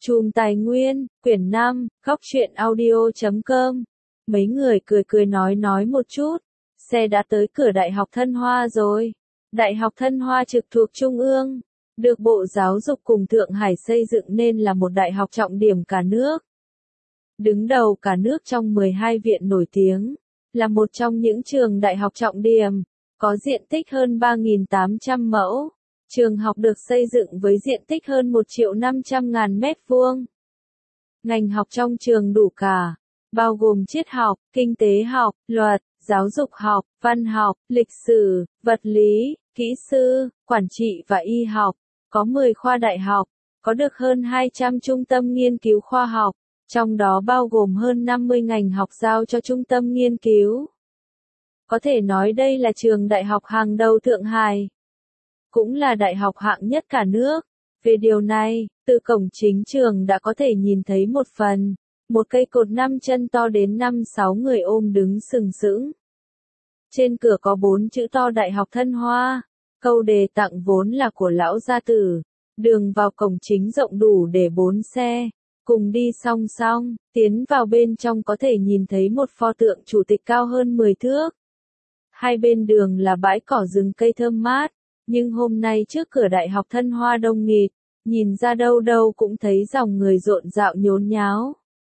Chùm Tài Nguyên, quyển 5, góc truyện audio.com. Mấy người cười cười nói một chút. Xe đã tới cửa Đại học Thân Hoa rồi. Đại học Thân Hoa trực thuộc Trung ương, được Bộ Giáo dục cùng Thượng Hải xây dựng nên là một đại học trọng điểm cả nước. Đứng đầu cả nước trong 12 viện nổi tiếng, là một trong những trường đại học trọng điểm, có diện tích hơn 3.800 mẫu. Trường học được xây dựng với diện tích hơn 1.500.000 mét vuông. Ngành học trong trường đủ cả, bao gồm triết học, kinh tế học, luật, giáo dục học, văn học, lịch sử, vật lý, kỹ sư, quản trị và y học. Có 10 khoa đại học, có được hơn 200 trung tâm nghiên cứu khoa học, trong đó bao gồm hơn 50 ngành học giao cho trung tâm nghiên cứu. Có thể nói đây là trường đại học hàng đầu Thượng Hải, cũng là đại học hạng nhất cả nước. Về điều này, từ cổng chính trường đã có thể nhìn thấy một phần, một cây cột 5 chân to đến 5-6 người ôm đứng sừng sững. Trên cửa có 4 chữ to Đại học Thân Hoa, câu đề tặng vốn là của lão gia tử. Đường vào cổng chính rộng đủ để 4 xe cùng đi song song, tiến vào bên trong có thể nhìn thấy một pho tượng chủ tịch cao hơn 10 thước. Hai bên đường là bãi cỏ rừng cây thơm mát. Nhưng hôm nay trước cửa Đại học Thân Hoa đông nghịt, nhìn ra đâu đâu cũng thấy dòng người rộn rạo nhốn nháo.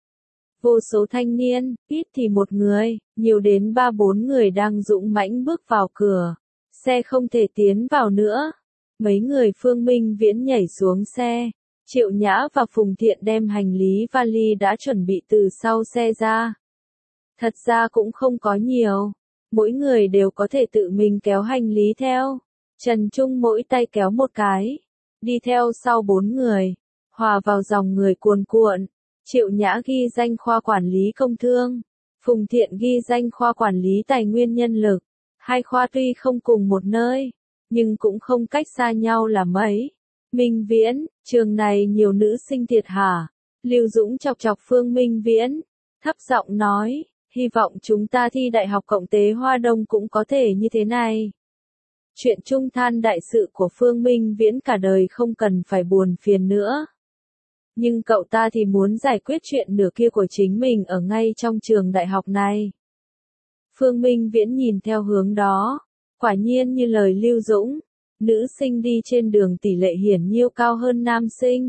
Vô số thanh niên, ít thì một người, nhiều đến 3-4 người đang dũng mãnh bước vào cửa. Xe không thể tiến vào nữa. Mấy người Phương Minh Viễn nhảy xuống xe. Triệu Nhã và Phùng Thiện đem hành lý vali đã chuẩn bị từ sau xe ra. Thật ra cũng không có nhiều. Mỗi người đều có thể tự mình kéo hành lý theo. Trần Trung mỗi tay kéo một cái, đi theo sau 4 người, hòa vào dòng người cuồn cuộn. Triệu Nhã ghi danh khoa quản lý công thương, Phùng Thiện ghi danh khoa quản lý tài nguyên nhân lực. Hai khoa tuy không cùng một nơi, nhưng cũng không cách xa nhau là mấy. Minh Viễn, trường này nhiều nữ sinh thiệt hả? Lưu Dũng chọc chọc Phương Minh Viễn, thấp giọng nói, hy vọng chúng ta thi Đại học Cộng tế Hoa Đông cũng có thể như thế này. Chuyện trung than đại sự của Phương Minh Viễn cả đời không cần phải buồn phiền nữa. Nhưng cậu ta thì muốn giải quyết chuyện nửa kia của chính mình ở ngay trong trường đại học này. Phương Minh Viễn nhìn theo hướng đó, quả nhiên như lời Lưu Dũng, nữ sinh đi trên đường tỷ lệ hiển nhiên cao hơn nam sinh.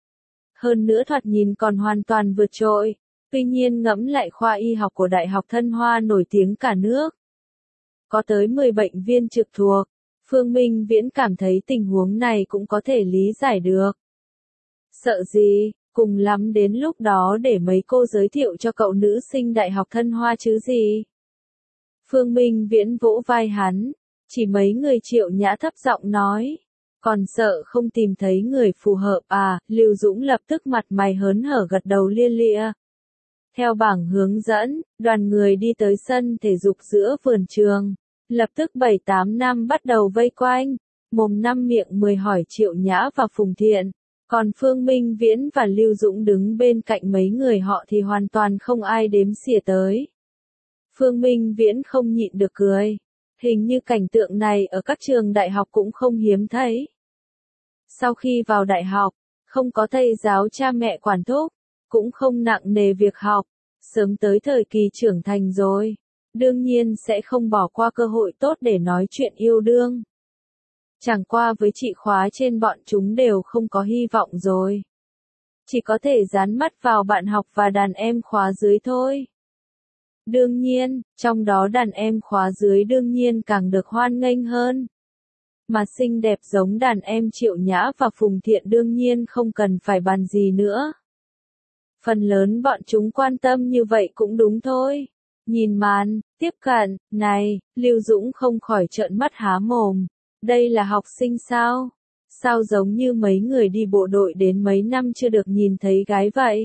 Hơn nữa thoạt nhìn còn hoàn toàn vượt trội, tuy nhiên ngẫm lại khoa y học của Đại học Thân Hoa nổi tiếng cả nước. Có tới 10 bệnh viên trực thuộc, Phương Minh Viễn cảm thấy tình huống này cũng có thể lý giải được. Sợ gì, cùng lắm đến lúc đó để mấy cô giới thiệu cho cậu nữ sinh Đại học Thân Hoa chứ gì. Phương Minh Viễn vỗ vai hắn, chỉ mấy người. Triệu Nhã thấp giọng nói, còn sợ không tìm thấy người phù hợp à? Lưu Dũng lập tức mặt mày hớn hở gật đầu lia lịa. Theo bảng hướng dẫn, đoàn người đi tới sân thể dục giữa vườn trường. Lập tức 7-8 nam bắt đầu vây quanh, mồm năm miệng 10 hỏi Triệu Nhã và Phùng Thiện. Còn Phương Minh Viễn và Lưu Dũng đứng bên cạnh mấy người họ thì hoàn toàn không ai đếm xỉa tới. Phương Minh Viễn không nhịn được cười. Hình như cảnh tượng này ở các trường đại học cũng không hiếm thấy. Sau khi vào đại học, không có thầy giáo cha mẹ quản thúc, cũng không nặng nề việc học, sớm tới thời kỳ trưởng thành rồi. Đương nhiên sẽ không bỏ qua cơ hội tốt để nói chuyện yêu đương. Chẳng qua với chị khóa trên bọn chúng đều không có hy vọng rồi. Chỉ có thể dán mắt vào bạn học và đàn em khóa dưới thôi. Đương nhiên, trong đó đàn em khóa dưới đương nhiên càng được hoan nghênh hơn. Mà xinh đẹp giống đàn em Triệu Nhã và Phùng Thiện đương nhiên không cần phải bàn gì nữa. Phần lớn bọn chúng quan tâm như vậy cũng đúng thôi. Nhìn màn tiếp cận này, Lưu Dũng không khỏi trợn mắt há mồm. Đây là học sinh sao? Sao giống như mấy người đi bộ đội đến mấy năm chưa được nhìn thấy gái vậy?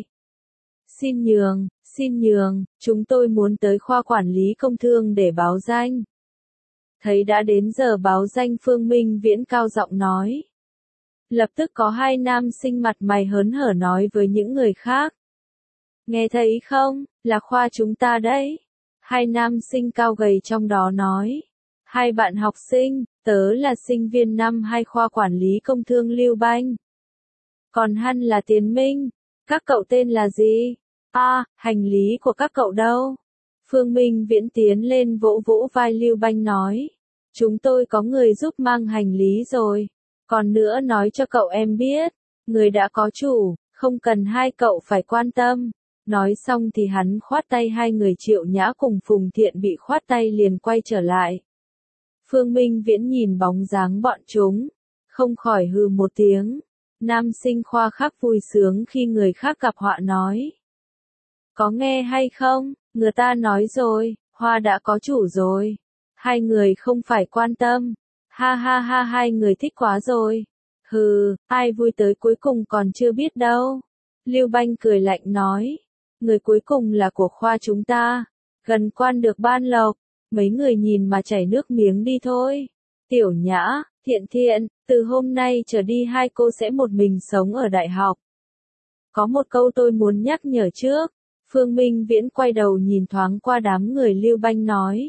Xin nhường, chúng tôi muốn tới khoa quản lý công thương để báo danh. Thấy đã đến giờ báo danh, Phương Minh Viễn cao giọng nói. Lập tức có 2 nam sinh mặt mày hớn hở nói với những người khác. Nghe thấy không, là khoa chúng ta đấy. 2 nam sinh cao gầy trong đó nói. 2 bạn học sinh, tớ là sinh viên năm 2 khoa quản lý công thương Lưu Banh. Còn Hân là Tiến Minh. Các cậu tên là gì? Hành lý của các cậu đâu? Phương Minh Viễn tiến lên vỗ vỗ vai Lưu Banh nói. Chúng tôi có người giúp mang hành lý rồi. Còn nữa nói cho cậu em biết, người đã có chủ, không cần hai cậu phải quan tâm. Nói xong thì hắn khoát tay hai người Triệu Nhã cùng Phùng Thiện bị khoát tay liền quay trở lại. Phương Minh Viễn nhìn bóng dáng bọn chúng, không khỏi hừ một tiếng. Nam sinh khoa khác vui sướng khi người khác gặp họa nói. Có nghe hay không, người ta nói rồi, Hoa đã có chủ rồi. Hai người không phải quan tâm. Ha ha ha, hai người thích quá rồi. Hừ, ai vui tới cuối cùng còn chưa biết đâu. Lưu Banh cười lạnh nói. Người cuối cùng là của khoa chúng ta. Gần quan được ban lộc. Mấy người nhìn mà chảy nước miếng đi thôi. Tiểu Nhã, Thiện Thiện, từ hôm nay trở đi hai cô sẽ một mình sống ở đại học. Có một câu tôi muốn nhắc nhở trước. Phương Minh Viễn quay đầu nhìn thoáng qua đám người Lưu Banh nói.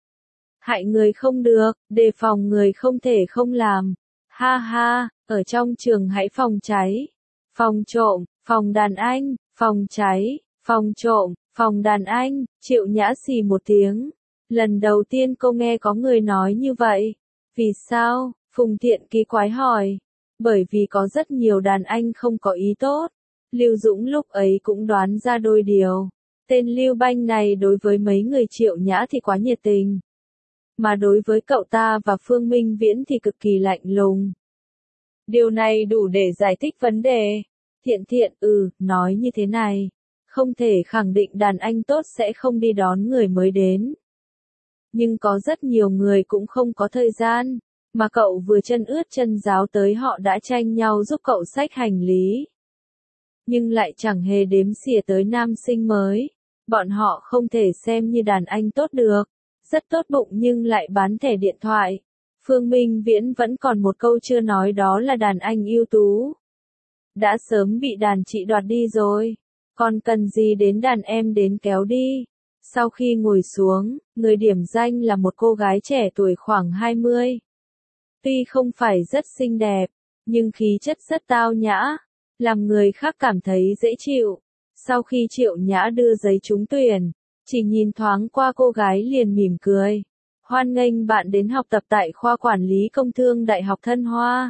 Hại người không được, đề phòng người không thể không làm. Ha ha, ở trong trường hãy phòng cháy, phòng trộm, phòng đàn anh, phòng cháy, phòng trộm, phòng đàn anh. Triệu Nhã xì một tiếng. Lần đầu tiên cô nghe có người nói như vậy. Vì sao? Phùng Thiện kỳ quái hỏi. Bởi vì có rất nhiều đàn anh không có ý tốt. Lưu Dũng lúc ấy cũng đoán ra đôi điều. Tên Lưu Banh này đối với mấy người Triệu Nhã thì quá nhiệt tình. Mà đối với cậu ta và Phương Minh Viễn thì cực kỳ lạnh lùng. Điều này đủ để giải thích vấn đề. Thiện Thiện, nói như thế này. Không thể khẳng định đàn anh tốt sẽ không đi đón người mới đến. Nhưng có rất nhiều người cũng không có thời gian. Mà cậu vừa chân ướt chân ráo tới họ đã tranh nhau giúp cậu xách hành lý. Nhưng lại chẳng hề đếm xỉa tới nam sinh mới. Bọn họ không thể xem như đàn anh tốt được. Rất tốt bụng nhưng lại bán thẻ điện thoại. Phương Minh Viễn vẫn còn một câu chưa nói, đó là đàn anh ưu tú. Đã sớm bị đàn chị đoạt đi rồi. Còn cần gì đến đàn em đến kéo đi. Sau khi ngồi xuống, người điểm danh là một cô gái trẻ tuổi khoảng 20. Tuy không phải rất xinh đẹp, nhưng khí chất rất tao nhã, làm người khác cảm thấy dễ chịu. Sau khi Triệu Nhã đưa giấy trúng tuyển, chỉ nhìn thoáng qua cô gái liền mỉm cười. Hoan nghênh bạn đến học tập tại khoa quản lý công thương Đại học Thân Hoa.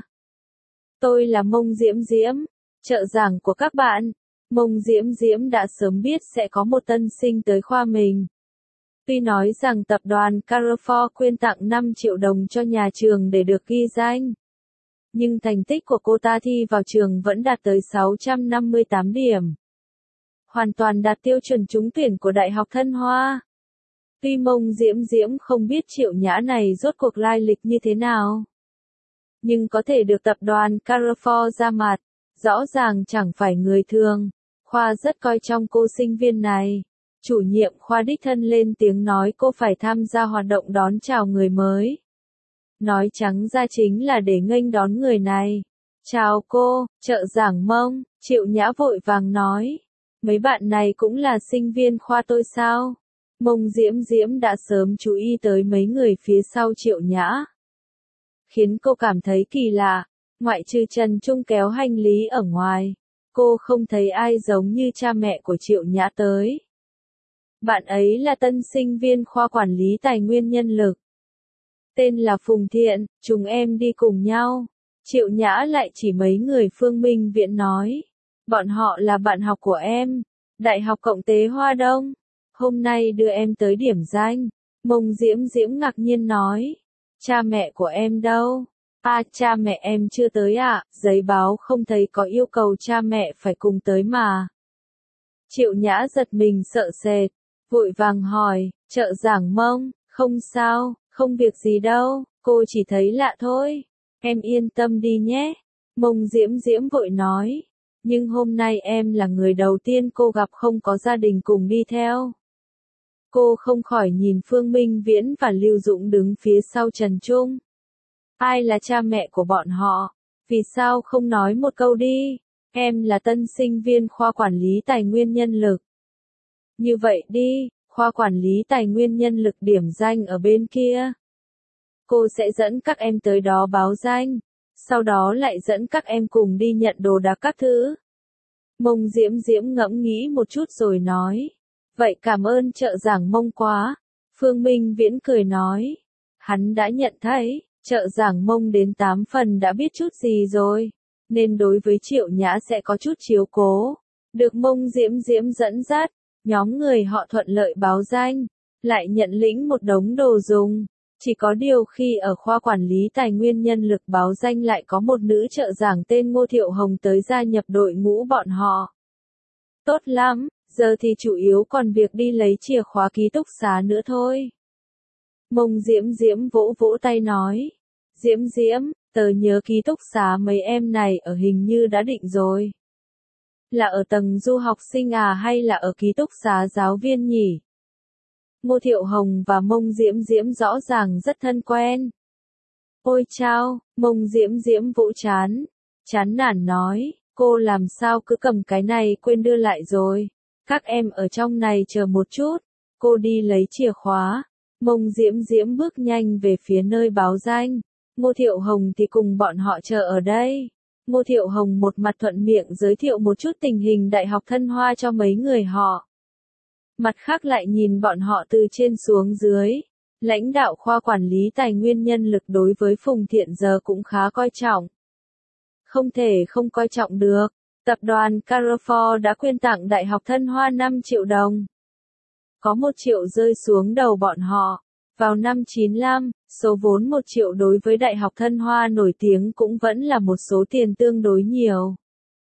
Tôi là Mông Diễm Diễm, trợ giảng của các bạn. Mông Diễm Diễm đã sớm biết sẽ có một tân sinh tới khoa mình. Tuy nói rằng tập đoàn Carrefour quyên tặng 5 triệu đồng cho nhà trường để được ghi danh. Nhưng thành tích của cô ta thi vào trường vẫn đạt tới 658 điểm. Hoàn toàn đạt tiêu chuẩn trúng tuyển của Đại học Thân Hoa. Tuy Mông Diễm Diễm không biết Triệu Nhã này rốt cuộc lai lịch như thế nào. Nhưng có thể được tập đoàn Carrefour ra mặt, rõ ràng chẳng phải người thường. Khoa rất coi trọng cô sinh viên này. Chủ nhiệm khoa đích thân lên tiếng nói cô phải tham gia hoạt động đón chào người mới. Nói trắng ra chính là để nghênh đón người này. Chào cô, trợ giảng Mông, Triệu Nhã vội vàng nói. Mấy bạn này cũng là sinh viên khoa tôi sao? Mông Diễm Diễm đã sớm chú ý tới mấy người phía sau Triệu Nhã. Khiến cô cảm thấy kỳ lạ, ngoại trừ Trần Trung kéo hành lý ở ngoài. Cô không thấy ai giống như cha mẹ của Triệu Nhã tới. Bạn ấy là tân sinh viên khoa quản lý tài nguyên nhân lực. Tên là Phùng Thiện, chúng em đi cùng nhau. Triệu Nhã lại chỉ mấy người Phương Minh Viễn nói. Bọn họ là bạn học của em. Đại học Cộng tế Hoa Đông. Hôm nay đưa em tới điểm danh. Mông Diễm Diễm ngạc nhiên nói. Cha mẹ của em đâu? Cha mẹ em chưa tới ạ, giấy báo không thấy có yêu cầu cha mẹ phải cùng tới mà. Triệu Nhã giật mình sợ sệt, vội vàng hỏi, trợ giảng Mông, không sao, không việc gì đâu, cô chỉ thấy lạ thôi. Em yên tâm đi nhé. Mông Diễm Diễm vội nói. Nhưng hôm nay em là người đầu tiên cô gặp không có gia đình cùng đi theo. Cô không khỏi nhìn Phương Minh Viễn và Lưu Dũng đứng phía sau Trần Trung. Ai là cha mẹ của bọn họ? Vì sao không nói một câu đi? Em là tân sinh viên khoa quản lý tài nguyên nhân lực. Như vậy đi, khoa quản lý tài nguyên nhân lực điểm danh ở bên kia. Cô sẽ dẫn các em tới đó báo danh. Sau đó lại dẫn các em cùng đi nhận đồ đạc các thứ. Mông Diễm Diễm ngẫm nghĩ một chút rồi nói. Vậy cảm ơn trợ giảng Mông quá. Phương Minh Viễn cười nói. Hắn đã nhận thấy, trợ giảng Mông đến 8 phần đã biết chút gì rồi, nên đối với Triệu Nhã sẽ có chút chiếu cố. Được Mông Diễm Diễm dẫn dắt, nhóm người họ thuận lợi báo danh, lại nhận lĩnh một đống đồ dùng. Chỉ có điều khi ở khoa quản lý tài nguyên nhân lực báo danh lại có một nữ trợ giảng tên Ngô Thiệu Hồng tới gia nhập đội ngũ bọn họ. Tốt lắm, giờ thì chủ yếu còn việc đi lấy chìa khóa ký túc xá nữa thôi. Mông Diễm Diễm vỗ vỗ tay nói. Diễm Diễm, tớ nhớ ký túc xá mấy em này ở hình như đã định rồi. Là ở tầng du học sinh à hay là ở ký túc xá giáo viên nhỉ? Ngô Thiệu Hồng và Mông Diễm Diễm rõ ràng rất thân quen. Ôi chao, Mông Diễm Diễm vỗ chán nản nói, cô làm sao cứ cầm cái này quên đưa lại rồi. Các em ở trong này chờ một chút, cô đi lấy chìa khóa. Mông Diễm Diễm bước nhanh về phía nơi báo danh. Ngô Thiệu Hồng thì cùng bọn họ chờ ở đây. Ngô Thiệu Hồng một mặt thuận miệng giới thiệu một chút tình hình Đại học Thân Hoa cho mấy người họ. Mặt khác lại nhìn bọn họ từ trên xuống dưới. Lãnh đạo khoa quản lý tài nguyên nhân lực đối với Phùng Thiện giờ cũng khá coi trọng. Không thể không coi trọng được. Tập đoàn Carrefour đã quyên tặng Đại học Thân Hoa 5 triệu đồng. Có 1 triệu rơi xuống đầu bọn họ. Vào năm 95, số vốn 1 triệu đối với Đại học Thân Hoa nổi tiếng cũng vẫn là một số tiền tương đối nhiều.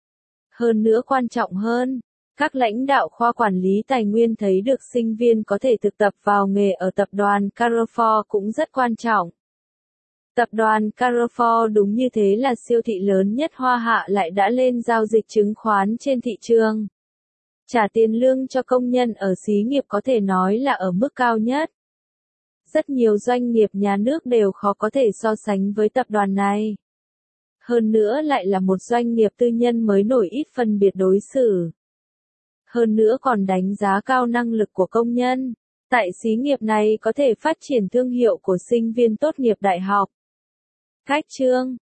Hơn nữa quan trọng hơn, các lãnh đạo khoa quản lý tài nguyên thấy được sinh viên có thể thực tập vào nghề ở tập đoàn Carrefour cũng rất quan trọng. Tập đoàn Carrefour đúng như thế là siêu thị lớn nhất Hoa Hạ lại đã lên giao dịch chứng khoán trên thị trường. Trả tiền lương cho công nhân ở xí nghiệp có thể nói là ở mức cao nhất. Rất nhiều doanh nghiệp nhà nước đều khó có thể so sánh với tập đoàn này. Hơn nữa lại là một doanh nghiệp tư nhân mới nổi ít phân biệt đối xử. Hơn nữa còn đánh giá cao năng lực của công nhân. Tại xí nghiệp này có thể phát triển thương hiệu của sinh viên tốt nghiệp đại học. Khách trương,